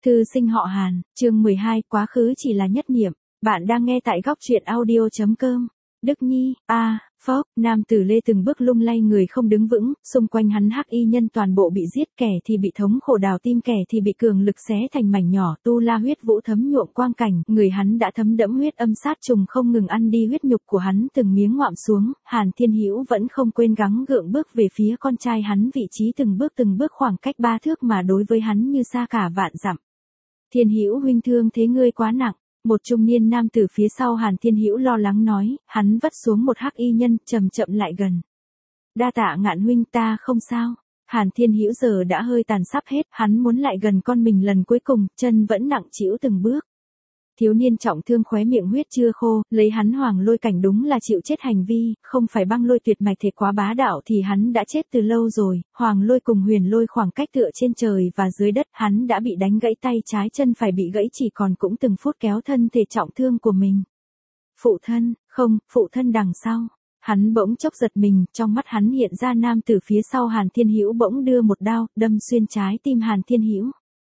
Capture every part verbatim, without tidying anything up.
Thư sinh họ Hàn, chương mười hai, quá khứ chỉ là nhất niệm. Bạn đang nghe tại góc truyện audio chấm com. Đức Nhi, a, à, phốc, nam tử Lê từng bước lung lay người không đứng vững, xung quanh hắn hắc y nhân toàn bộ bị giết, kẻ thì bị thống khổ đào tim, kẻ thì bị cường lực xé thành mảnh nhỏ, tu la huyết vũ thấm nhuộm quang cảnh, người hắn đã thấm đẫm huyết âm sát trùng không ngừng ăn đi huyết nhục của hắn từng miếng ngoạm xuống, Hàn Thiên Hữu vẫn không quên gắng gượng bước về phía con trai hắn, vị trí từng bước từng bước khoảng cách ba thước mà đối với hắn như xa cả vạn dặm. Thiên Hữu huynh thương thế ngươi quá nặng. Một trung niên nam tử phía sau Hàn Thiên Hữu lo lắng nói, hắn vất xuống một hắc y nhân, chậm chậm lại gần. Đa tạ Ngạn huynh, ta không sao. Hàn Thiên Hữu giờ đã hơi tàn sắp hết, hắn muốn lại gần con mình lần cuối cùng, chân vẫn nặng trĩu từng bước. Thiếu niên trọng thương khóe miệng huyết chưa khô, lấy hắn Hoàng Lôi cảnh đúng là chịu chết hành vi, không phải băng lôi tuyệt mạch thể quá bá đạo thì hắn đã chết từ lâu rồi. Hoàng Lôi cùng Huyền Lôi khoảng cách tựa trên trời và dưới đất, hắn đã bị đánh gãy tay trái, chân phải bị gãy, chỉ còn cũng từng phút kéo thân thể trọng thương của mình. Phụ thân, không, phụ thân đằng sau. Hắn bỗng chốc giật mình, trong mắt hắn hiện ra nam tử phía sau Hàn Thiên Hữu bỗng đưa một đao, đâm xuyên trái tim Hàn Thiên Hữu.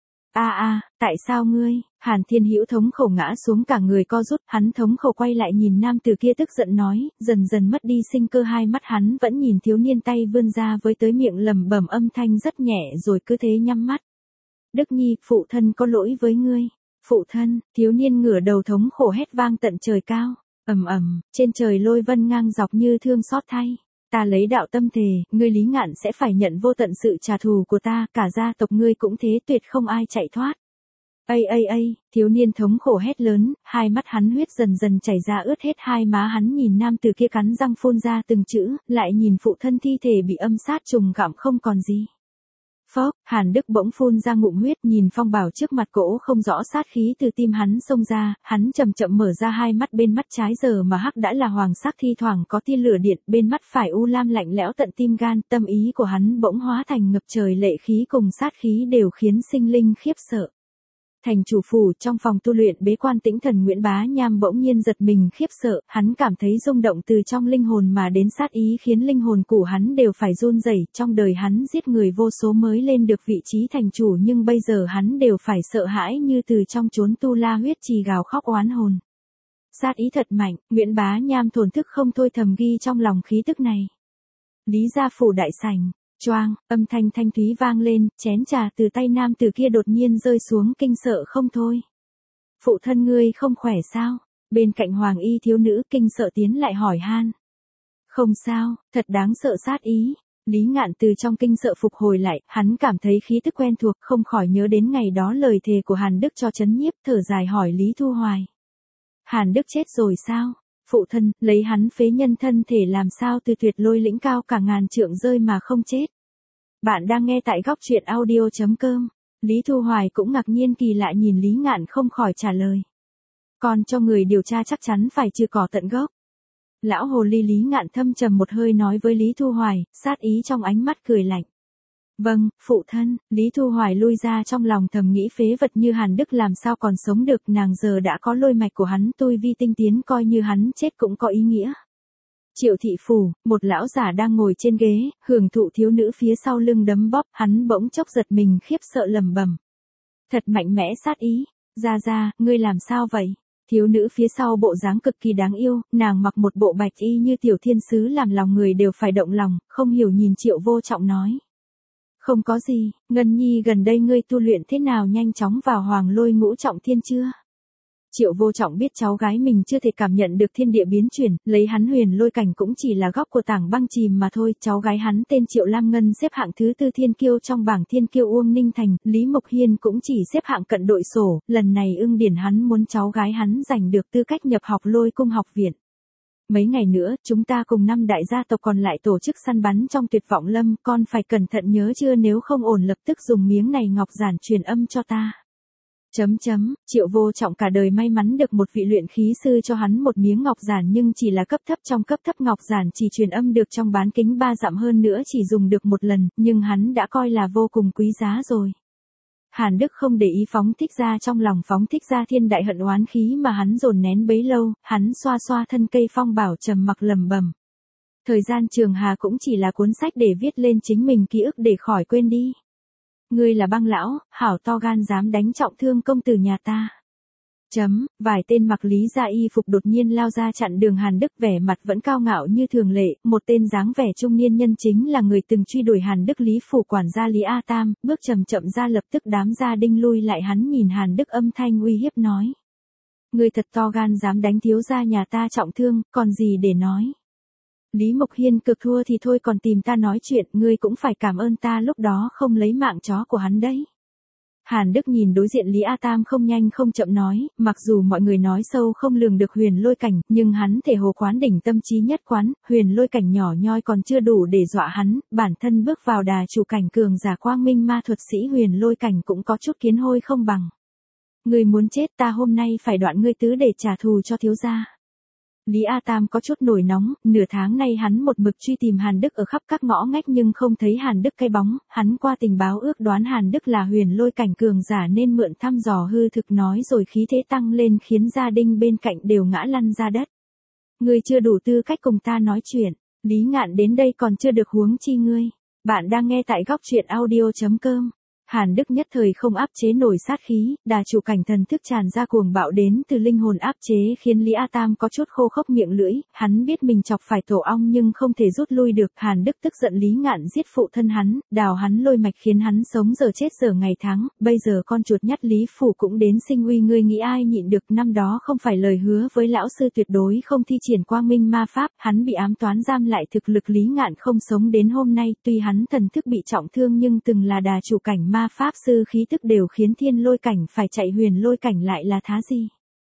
A a, tại sao ngươi? Hàn Thiên Hữu thống khổ ngã xuống, cả người co rút, hắn thống khổ quay lại nhìn nam tử kia tức giận nói, dần dần mất đi sinh cơ, hai mắt hắn vẫn nhìn thiếu niên tay vươn ra với tới miệng lẩm bẩm âm thanh rất nhẹ rồi cứ thế nhắm mắt. Đức Nhi, phụ thân có lỗi với ngươi. Phụ thân, thiếu niên ngửa đầu thống khổ hét vang tận trời cao. Ầm ầm, trên trời lôi vân ngang dọc như thương xót thay. Ta lấy đạo tâm thề, ngươi Lý Ngạn sẽ phải nhận vô tận sự trả thù của ta, cả gia tộc ngươi cũng thế, tuyệt không ai chạy thoát. Ây ây ây, thiếu niên thống khổ hét lớn, hai mắt hắn huyết dần dần chảy ra ướt hết hai má, hắn nhìn nam tử kia cắn răng phun ra từng chữ, lại nhìn phụ thân thi thể bị âm sát trùng gặm không còn gì. Phốc, Hàn Đức bỗng phun ra ngụm huyết, nhìn Phong Bảo trước mặt cỗ không rõ sát khí từ tim hắn xông ra, hắn chậm chậm mở ra hai mắt, bên mắt trái giờ mà hắc đã là hoàng sắc, thi thoảng có tia lửa điện, bên mắt phải u lam lạnh lẽo tận tim gan, tâm ý của hắn bỗng hóa thành ngập trời lệ khí cùng sát khí đều khiến sinh linh khiếp sợ. Thành chủ phủ, trong phòng tu luyện bế quan tĩnh thần Nguyễn Bá Nham bỗng nhiên giật mình khiếp sợ, hắn cảm thấy rung động từ trong linh hồn mà đến sát ý khiến linh hồn của hắn đều phải run rẩy. Trong đời hắn giết người vô số mới lên được vị trí thành chủ, nhưng bây giờ hắn đều phải sợ hãi như từ trong chốn tu la huyết trì gào khóc oán hồn. Sát ý thật mạnh, Nguyễn Bá Nham thổn thức không thôi, thầm ghi trong lòng khí tức này. Lý gia phủ đại sảnh. Choang, âm thanh thanh thúy vang lên, chén trà từ tay nam từ kia đột nhiên rơi xuống, kinh sợ không thôi. Phụ thân ngươi không khỏe sao? Bên cạnh hoàng y thiếu nữ kinh sợ tiến lại hỏi han. Không sao, thật đáng sợ sát ý. Lý Ngạn từ trong kinh sợ phục hồi lại, hắn cảm thấy khí tức quen thuộc, không khỏi nhớ đến ngày đó lời thề của Hàn Đức cho chấn nhiếp, thở dài hỏi Lý Thu Hoài. Hàn Đức chết rồi sao? Phụ thân, lấy hắn phế nhân thân thể làm sao từ tuyệt lôi lĩnh cao cả ngàn trượng rơi mà không chết. Bạn đang nghe tại góc truyện audio chấm com. Lý Thu Hoài cũng ngạc nhiên kỳ lạ nhìn Lý Ngạn không khỏi trả lời. Còn cho người điều tra chắc chắn phải trừ cỏ tận gốc. Lão hồ ly Lý Ngạn thâm trầm một hơi nói với Lý Thu Hoài, sát ý trong ánh mắt cười lạnh. Vâng, phụ thân. Lý Thu Hoài lui ra, trong lòng thầm nghĩ phế vật như Hàn Đức làm sao còn sống được, nàng giờ đã có lôi mạch của hắn, tôi vi tinh tiến, coi như hắn chết cũng có ý nghĩa. Triệu thị phủ, một lão giả đang ngồi trên ghế, hưởng thụ thiếu nữ phía sau lưng đấm bóp, hắn bỗng chốc giật mình khiếp sợ lẩm bẩm. Thật mạnh mẽ sát ý, ra ra, ngươi làm sao vậy? Thiếu nữ phía sau bộ dáng cực kỳ đáng yêu, nàng mặc một bộ bạch y như tiểu thiên sứ làm lòng người đều phải động lòng, không hiểu nhìn Triệu Vô Trọng nói. Không có gì, Ngân Nhi gần đây ngươi tu luyện thế nào, nhanh chóng vào Hoàng Lôi ngũ trọng thiên chưa? Triệu Vô Trọng biết cháu gái mình chưa thể cảm nhận được thiên địa biến chuyển, lấy hắn Huyền Lôi cảnh cũng chỉ là góc của tảng băng chìm mà thôi. Cháu gái hắn tên Triệu Lam Ngân xếp hạng thứ tư thiên kiêu trong bảng thiên kiêu Uông Ninh Thành, Lý Mộc Hiên cũng chỉ xếp hạng cận đội sổ, lần này Ưng Điển hắn muốn cháu gái hắn giành được tư cách nhập học Lôi Cung học viện. Mấy ngày nữa, chúng ta cùng năm đại gia tộc còn lại tổ chức săn bắn trong Tuyệt Vọng Lâm, con phải cẩn thận nhớ chưa, nếu không ổn lập tức dùng miếng này ngọc giản truyền âm cho ta. Chấm chấm, Triệu Vô Trọng cả đời may mắn được một vị luyện khí sư cho hắn một miếng ngọc giản, nhưng chỉ là cấp thấp trong cấp thấp, ngọc giản chỉ truyền âm được trong bán kính ba dặm, hơn nữa chỉ dùng được một lần, nhưng hắn đã coi là vô cùng quý giá rồi. Hàn Đức không để ý phóng thích ra trong lòng, phóng thích ra thiên đại hận oán khí mà hắn dồn nén bấy lâu, hắn xoa xoa thân cây Phong Bảo trầm mặc lẩm bẩm. Thời gian trường hà cũng chỉ là cuốn sách để viết lên chính mình ký ức để khỏi quên đi. Ngươi là băng lão, hảo to gan dám đánh trọng thương công tử nhà ta. Chấm, vài tên mặc lý gia y phục đột nhiên lao ra chặn đường Hàn Đức, vẻ mặt vẫn cao ngạo như thường lệ, một tên dáng vẻ trung niên nhân chính là người từng truy đuổi Hàn Đức, Lý phủ quản gia Lý A Tam, bước chậm chậm ra, lập tức đám gia đinh lui lại, hắn nhìn Hàn Đức âm thanh uy hiếp nói. Ngươi thật to gan dám đánh thiếu gia nhà ta trọng thương, còn gì để nói. Lý Mộc Hiên cực thua thì thôi còn tìm ta nói chuyện, ngươi cũng phải cảm ơn ta lúc đó không lấy mạng chó của hắn đấy. Hàn Đức nhìn đối diện Lý A Tam không nhanh không chậm nói, mặc dù mọi người nói sâu không lường được huyền lôi cảnh, nhưng hắn thể hồ quán đỉnh tâm trí nhất quán, huyền lôi cảnh nhỏ nhoi còn chưa đủ để dọa hắn, bản thân bước vào đà chủ cảnh cường giả quang minh ma thuật sĩ huyền lôi cảnh cũng có chút kiến hôi không bằng. Ngươi muốn chết, ta hôm nay phải đoạn ngươi tứ để trả thù cho thiếu gia. Lý A Tam có chút nổi nóng, nửa tháng nay hắn một mực truy tìm Hàn Đức ở khắp các ngõ ngách nhưng không thấy Hàn Đức cái bóng, hắn qua tình báo ước đoán Hàn Đức là huyền lôi cảnh cường giả nên mượn thăm dò hư thực nói rồi khí thế tăng lên khiến gia đinh bên cạnh đều ngã lăn ra đất. Ngươi chưa đủ tư cách cùng ta nói chuyện, Lý Ngạn đến đây còn chưa được huống chi ngươi. Bạn đang nghe tại góc truyện audio chấm com. Hàn Đức nhất thời không áp chế nổi sát khí, đà chủ cảnh thần thức tràn ra cuồng bạo đến từ linh hồn áp chế khiến Lý A Tam có chút khô khốc miệng lưỡi, hắn biết mình chọc phải tổ ong nhưng không thể rút lui được. Hàn Đức tức giận Lý Ngạn giết phụ thân hắn, đào hắn lôi mạch khiến hắn sống giờ chết giờ ngày tháng, bây giờ con chuột nhắt Lý phủ cũng đến sinh uy, ngươi nghĩ ai nhịn được. Năm đó không phải lời hứa với lão sư tuyệt đối không thi triển quang minh ma pháp, hắn bị ám toán giam lại, thực lực Lý Ngạn không sống đến hôm nay, tuy hắn thần thức bị trọng thương nhưng từng là đà chủ cảnh ma pháp sư, khí tức đều khiến thiên lôi cảnh phải chạy, huyền lôi cảnh lại là thá gì.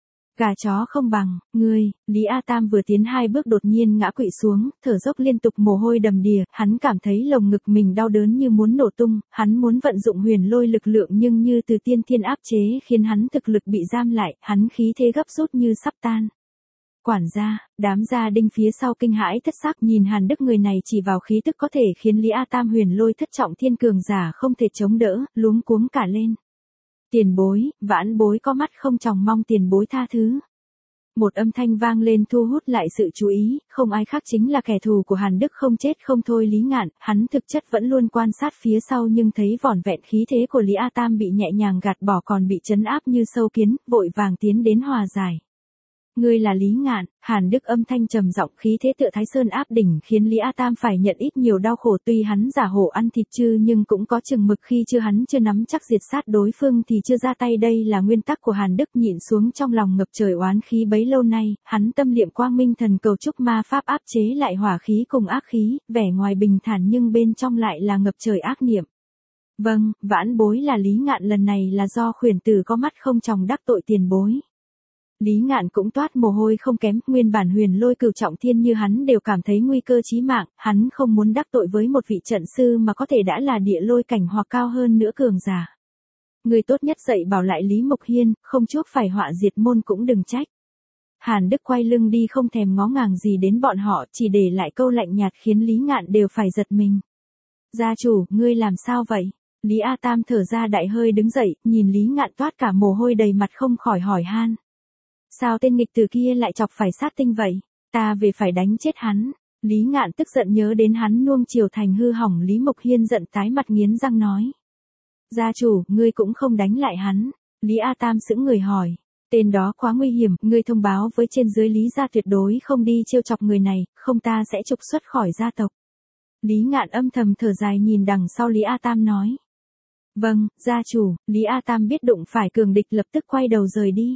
Gà chó không bằng, ngươi. Lý A Tam vừa tiến hai bước đột nhiên ngã quỵ xuống, thở dốc liên tục, mồ hôi đầm đìa, hắn cảm thấy lồng ngực mình đau đớn như muốn nổ tung, hắn muốn vận dụng huyền lôi lực lượng nhưng như từ tiên thiên áp chế khiến hắn thực lực bị giam lại, hắn khí thế gấp rút như sắp tan. Quản gia, đám gia đinh phía sau kinh hãi thất sắc nhìn Hàn Đức, người này chỉ vào khí tức có thể khiến Lý A Tam huyền lôi thất trọng thiên cường giả không thể chống đỡ, luống cuống cả lên. Tiền bối, vãn bối có mắt không tròng, mong tiền bối tha thứ. Một âm thanh vang lên thu hút lại sự chú ý, không ai khác chính là kẻ thù của Hàn Đức không chết không thôi Lý Ngạn, hắn thực chất vẫn luôn quan sát phía sau nhưng thấy vỏn vẹn khí thế của Lý A Tam bị nhẹ nhàng gạt bỏ còn bị trấn áp như sâu kiến, vội vàng tiến đến hòa giải. Ngươi là Lý Ngạn. Hàn Đức âm thanh trầm giọng, khí thế tựa Thái Sơn áp đỉnh khiến Lý A Tam phải nhận ít nhiều đau khổ, tuy hắn giả hổ ăn thịt chư nhưng cũng có chừng mực, khi chưa hắn chưa nắm chắc diệt sát đối phương thì chưa ra tay, đây là nguyên tắc của Hàn Đức. Nhịn xuống trong lòng ngập trời oán khí bấy lâu nay, hắn tâm niệm quang minh thần cầu chúc ma pháp áp chế lại hỏa khí cùng ác khí, vẻ ngoài bình thản nhưng bên trong lại là ngập trời ác niệm. Vâng, vãn bối là Lý Ngạn, lần này là do khuyển tử có mắt không tròng đắc tội tiền bối. Lý Ngạn cũng toát mồ hôi không kém, nguyên bản huyền lôi cửu trọng thiên như hắn đều cảm thấy nguy cơ chí mạng, hắn không muốn đắc tội với một vị trận sư mà có thể đã là địa lôi cảnh hoặc cao hơn nữa cường giả. Người tốt nhất dạy bảo lại Lý Mộc Hiên, không chuốc phải họa diệt môn cũng đừng trách. Hàn Đức quay lưng đi không thèm ngó ngàng gì đến bọn họ, chỉ để lại câu lạnh nhạt khiến Lý Ngạn đều phải giật mình. Gia chủ, ngươi làm sao vậy? Lý A Tam thở ra đại hơi đứng dậy, nhìn Lý Ngạn toát cả mồ hôi đầy mặt không khỏi hỏi han. Sao tên nghịch tử kia lại chọc phải sát tinh vậy? Ta về phải đánh chết hắn. Lý Ngạn tức giận nhớ đến hắn nuông chiều thành hư hỏng Lý Mộc Hiên, giận tái mặt nghiến răng nói. Gia chủ, ngươi cũng không đánh lại hắn. Lý A Tam sững người hỏi. Tên đó quá nguy hiểm, ngươi thông báo với trên dưới Lý gia tuyệt đối không đi trêu chọc người này, không ta sẽ trục xuất khỏi gia tộc. Lý Ngạn âm thầm thở dài nhìn đằng sau Lý A Tam nói. Vâng, gia chủ. Lý A Tam biết đụng phải cường địch lập tức quay đầu rời đi.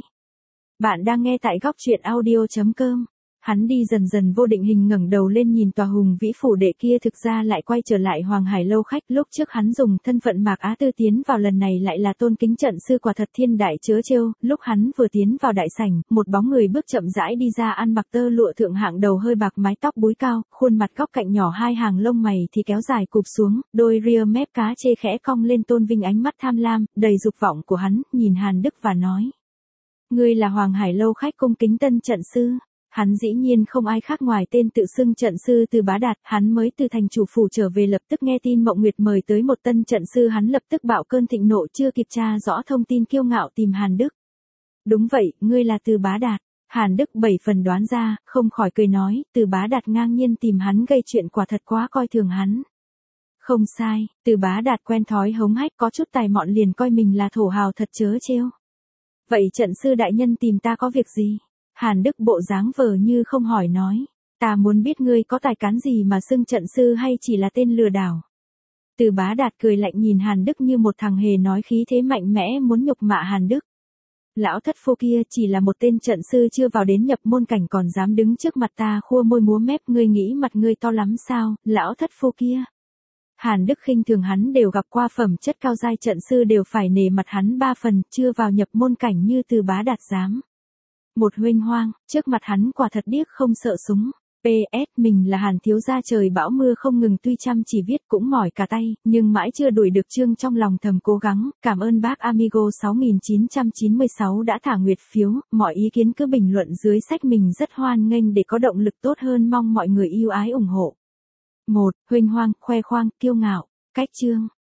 Bạn đang nghe tại góc truyện audio chấm com. Hắn đi dần dần vô định hình, ngẩng đầu lên nhìn tòa hùng vĩ phủ đệ kia, thực ra lại quay trở lại Hoàng Hải lâu khách, lúc trước hắn dùng thân phận Mạc Á Tư tiến vào, lần này lại là tôn kính trận sư, quả thật thiên đại chớ trêu. Lúc hắn vừa tiến vào đại sảnh, một bóng người bước chậm rãi đi ra, ăn mặc tơ lụa thượng hạng, đầu hơi bạc, mái tóc búi cao, khuôn mặt góc cạnh nhỏ, hai hàng lông mày thì kéo dài cụp xuống, đôi ria mép cá chê khẽ cong lên tôn vinh, ánh mắt tham lam, đầy dục vọng của hắn, nhìn Hàn Đức và nói. Ngươi là Hoàng Hải lâu khách cung kính tân trận sư. Hắn dĩ nhiên không ai khác ngoài tên tự xưng trận sư Từ Bá Đạt, hắn mới từ thành chủ phủ trở về, lập tức nghe tin Mộng Nguyệt mời tới một tân trận sư, hắn lập tức bạo cơn thịnh nộ, chưa kịp tra rõ thông tin kiêu ngạo tìm Hàn Đức. Đúng vậy, ngươi là Từ Bá Đạt. Hàn Đức bảy phần đoán ra, không khỏi cười nói, Từ Bá Đạt ngang nhiên tìm hắn gây chuyện, quả thật quá coi thường hắn. Không sai, Từ Bá Đạt quen thói hống hách có chút tài mọn liền coi mình là thổ hào thật chớ trêu. Vậy trận sư đại nhân tìm ta có việc gì? Hàn Đức bộ dáng vờ như không hỏi nói. Ta muốn biết ngươi có tài cán gì mà xưng trận sư hay chỉ là tên lừa đảo. Từ Bá Đạt cười lạnh nhìn Hàn Đức như một thằng hề nói khí thế mạnh mẽ muốn nhục mạ Hàn Đức. Lão thất phu kia chỉ là một tên trận sư chưa vào đến nhập môn cảnh còn dám đứng trước mặt ta khua môi múa mép, ngươi nghĩ mặt ngươi to lắm sao, lão thất phu kia. Hàn Đức khinh thường hắn đều gặp qua phẩm chất cao giai trận sư đều phải nể mặt hắn ba phần, chưa vào nhập môn cảnh như Từ Bá Đạt dám. Một huynh hoang, trước mặt hắn quả thật điếc không sợ súng. pê ét mình là Hàn thiếu gia trời bão mưa không ngừng, tuy chăm chỉ viết cũng mỏi cả tay, nhưng mãi chưa đuổi được chương trong lòng thầm cố gắng. Cảm ơn bác Amigo sáu nghìn chín trăm chín mươi sáu đã thả nguyệt phiếu, mọi ý kiến cứ bình luận dưới sách, mình rất hoan nghênh để có động lực tốt hơn, mong mọi người yêu ái ủng hộ. một. Huynh hoang, khoe khoang, kiêu ngạo. Cách chương